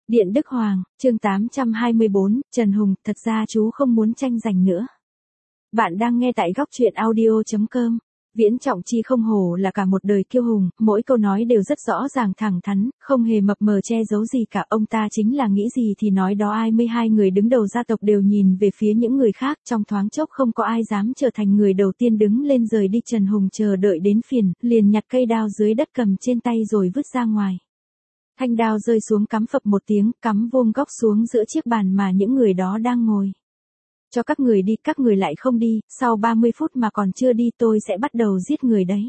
Điện Đức Hoàng, chương 824, Trần Hùng, thật ra chú không muốn tranh giành nữa. Bạn đang nghe tại góc truyện audio.com. Viễn Trọng Chi không hổ là cả một đời kiêu hùng, mỗi câu nói đều rất rõ ràng thẳng thắn, không hề mập mờ che giấu gì cả. Ông ta chính là nghĩ gì thì nói đó. 22 người đứng đầu gia tộc đều nhìn về phía những người khác, trong thoáng chốc không có ai dám trở thành người đầu tiên đứng lên rời đi. Trần Hùng chờ đợi đến phiền, liền nhặt cây đao dưới đất cầm trên tay rồi vứt ra ngoài. Thanh đao rơi xuống cắm phập một tiếng, cắm vuông góc xuống giữa chiếc bàn mà những người đó đang ngồi. Cho các người đi, các người lại không đi, sau 30 phút mà còn chưa đi tôi sẽ bắt đầu giết người đấy.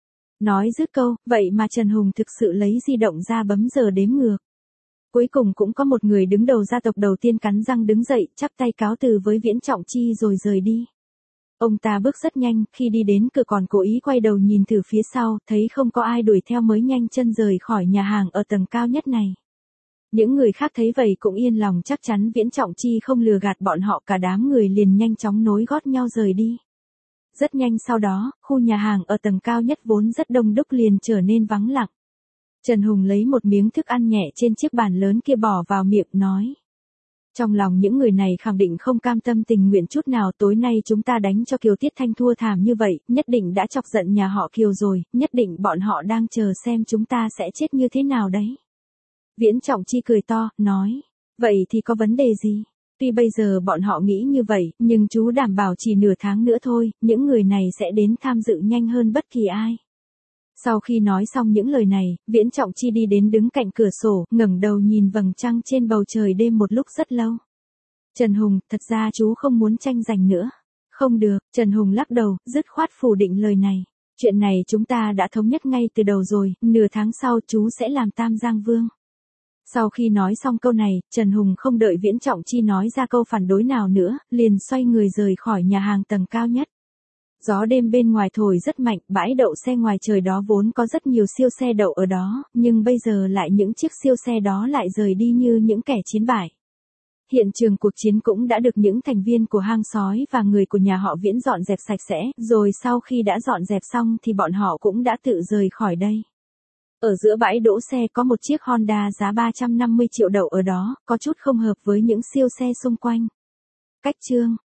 Nói dứt câu, vậy mà Trần Hùng thực sự lấy di động ra bấm giờ đếm ngược. Cuối cùng cũng có một người đứng đầu gia tộc đầu tiên cắn răng đứng dậy, chắp tay cáo từ với Viễn Trọng Chi rồi rời đi. Ông ta bước rất nhanh, khi đi đến cửa còn cố ý quay đầu nhìn từ phía sau, thấy không có ai đuổi theo mới nhanh chân rời khỏi nhà hàng ở tầng cao nhất này. Những người khác thấy vậy cũng yên lòng, chắc chắn Viễn Trọng Chi không lừa gạt bọn họ, cả đám người liền nhanh chóng nối gót nhau rời đi. Rất nhanh sau đó, khu nhà hàng ở tầng cao nhất vốn rất đông đúc liền trở nên vắng lặng. Trần Hùng lấy một miếng thức ăn nhẹ trên chiếc bàn lớn kia bỏ vào miệng nói. Trong lòng những người này khẳng định không cam tâm tình nguyện chút nào. Tối nay chúng ta đánh cho Kiều Tiết Thanh thua thảm như vậy, nhất định đã chọc giận nhà họ Kiều rồi, nhất định bọn họ đang chờ xem chúng ta sẽ chết như thế nào đấy. Viễn Trọng Chi cười to, nói, vậy thì có vấn đề gì? Tuy bây giờ bọn họ nghĩ như vậy, nhưng chú đảm bảo chỉ nửa tháng nữa thôi, những người này sẽ đến tham dự nhanh hơn bất kỳ ai. Sau khi nói xong những lời này, Viễn Trọng Chi đi đến đứng cạnh cửa sổ, ngẩng đầu nhìn vầng trăng trên bầu trời đêm một lúc rất lâu. Trần Hùng, thật ra chú không muốn tranh giành nữa. Không được, Trần Hùng lắc đầu, dứt khoát phủ định lời này. Chuyện này chúng ta đã thống nhất ngay từ đầu rồi, nửa tháng sau chú sẽ làm Tam Giang Vương. Sau khi nói xong câu này, Trần Hùng không đợi Viễn Trọng Chi nói ra câu phản đối nào nữa, liền xoay người rời khỏi nhà hàng tầng cao nhất. Gió đêm bên ngoài thổi rất mạnh, bãi đậu xe ngoài trời đó vốn có rất nhiều siêu xe đậu ở đó, nhưng bây giờ lại những chiếc siêu xe đó lại rời đi như những kẻ chiến bại. Hiện trường cuộc chiến cũng đã được những thành viên của hang sói và người của nhà họ Viễn dọn dẹp sạch sẽ, rồi sau khi đã dọn dẹp xong thì bọn họ cũng đã tự rời khỏi đây. Ở giữa bãi đỗ xe có một chiếc Honda giá 350 triệu đậu ở đó, có chút không hợp với những siêu xe xung quanh. Cách chương